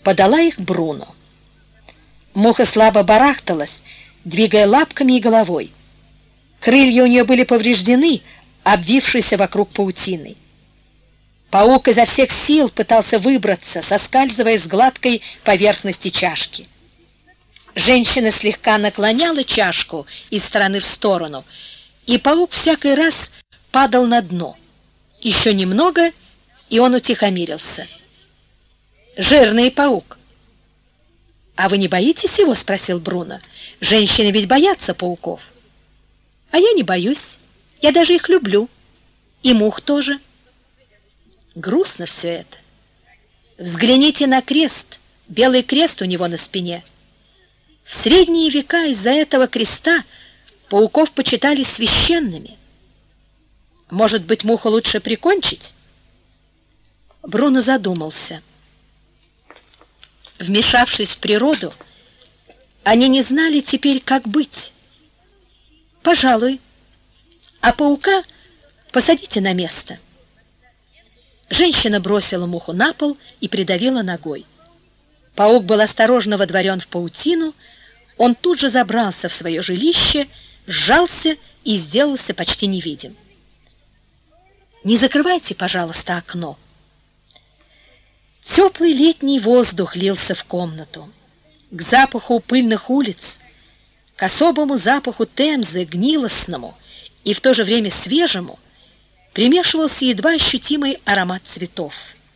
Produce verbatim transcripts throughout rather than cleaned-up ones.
подала их Бруно. Муха слабо барахталась, двигая лапками и головой. Крылья у нее были повреждены, обвившиеся вокруг паутиной. Паук изо всех сил пытался выбраться, соскальзывая с гладкой поверхности чашки. Женщина слегка наклоняла чашку из стороны в сторону, и паук всякий раз падал на дно. Еще немного, и он утихомирился. «Жирный паук». «А вы не боитесь его?» — спросил Бруно. «Женщины ведь боятся пауков». «А я не боюсь. Я даже их люблю. И мух тоже». Грустно все это. Взгляните на крест, белый крест у него на спине. В средние века из-за этого креста пауков почитали священными. Может быть, муху лучше прикончить? Бруно задумался. Вмешавшись в природу, они не знали теперь, как быть. Пожалуй, а паука посадите на место. Женщина бросила муху на пол и придавила ногой. Паук был осторожно водворен в паутину, он тут же забрался в свое жилище, сжался и сделался почти невидим. «Не закрывайте, пожалуйста, окно». Теплый летний воздух лился в комнату. К запаху пыльных улиц, к особому запаху Темзы, гнилостному и в то же время свежему, примешивался едва ощутимый аромат цветов.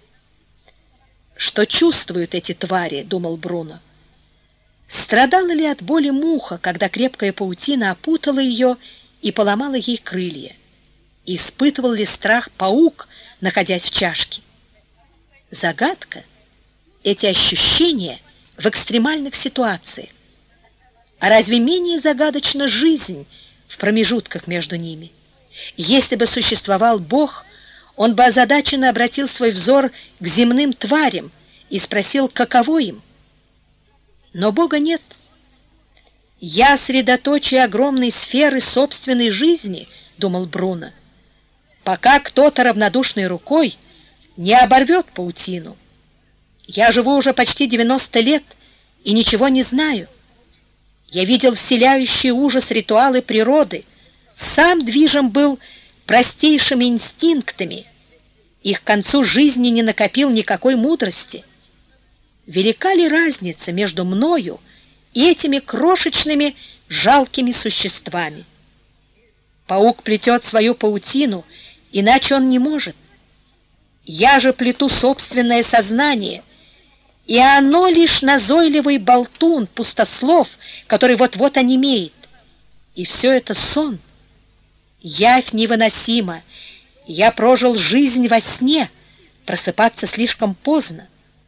«Что чувствуют эти твари?» — думал Бруно. Страдала ли от боли муха, когда крепкая паутина опутала ее и поломала ей крылья? Испытывал ли страх паук, находясь в чашке? Загадка — эти ощущения в экстремальных ситуациях. А разве менее загадочна жизнь в промежутках между ними? Если бы существовал Бог, он бы озадаченно обратил свой взор к земным тварям и спросил, каково им. Но Бога нет. «Я средоточие огромной сферы собственной жизни», — думал Бруно, «пока кто-то равнодушной рукой не оборвет паутину. Я живу уже почти девяносто лет и ничего не знаю. Я видел вселяющий ужас ритуалы природы, сам движим был простейшими инстинктами и к концу жизни не накопил никакой мудрости. Велика ли разница между мною и этими крошечными жалкими существами? Паук плетет свою паутину, иначе он не может. Я же плету собственное сознание, и оно лишь назойливый болтун, пустослов, который вот-вот онемеет. И все это сон. Явь невыносима. Я прожил жизнь во сне, просыпаться слишком поздно.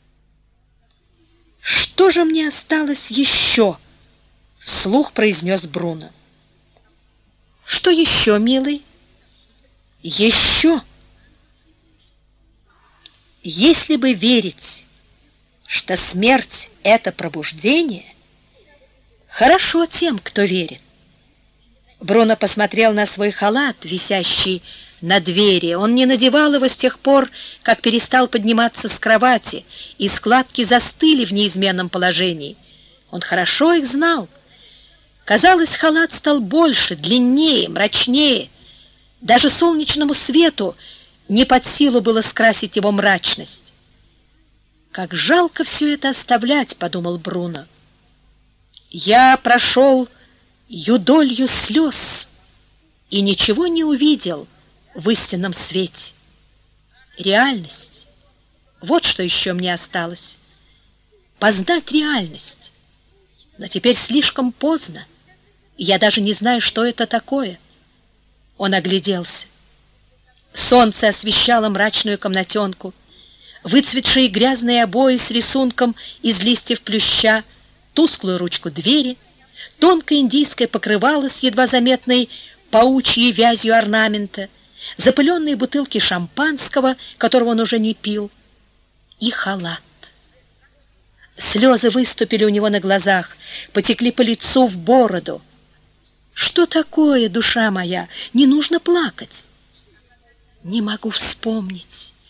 «Что же мне осталось еще?» — вслух произнес Бруно. «Что еще, милый?» «Еще!» Если бы верить, что смерть — это пробуждение, хорошо тем, кто верит. Бруно посмотрел на свой халат, висящий на двери. Он не надевал его с тех пор, как перестал подниматься с кровати, и складки застыли в неизменном положении. Он хорошо их знал. Казалось, халат стал больше, длиннее, мрачнее. Даже солнечному свету не под силу было скрасить его мрачность. «Как жалко все это оставлять», — подумал Бруно. «Я прошел юдолью слез и ничего не увидел в истинном свете. Реальность — вот что еще мне осталось. Познать реальность. Но теперь слишком поздно, и я даже не знаю, что это такое». Он огляделся. Солнце освещало мрачную комнатенку, выцветшие грязные обои с рисунком из листьев плюща, тусклую ручку двери, тонкое индийское покрывало с едва заметной паучьей вязью орнамента, запыленные бутылки шампанского, которого он уже не пил, и халат. Слезы выступили у него на глазах, потекли по лицу в бороду. «Что такое, душа моя? Не нужно плакать». «Не могу вспомнить».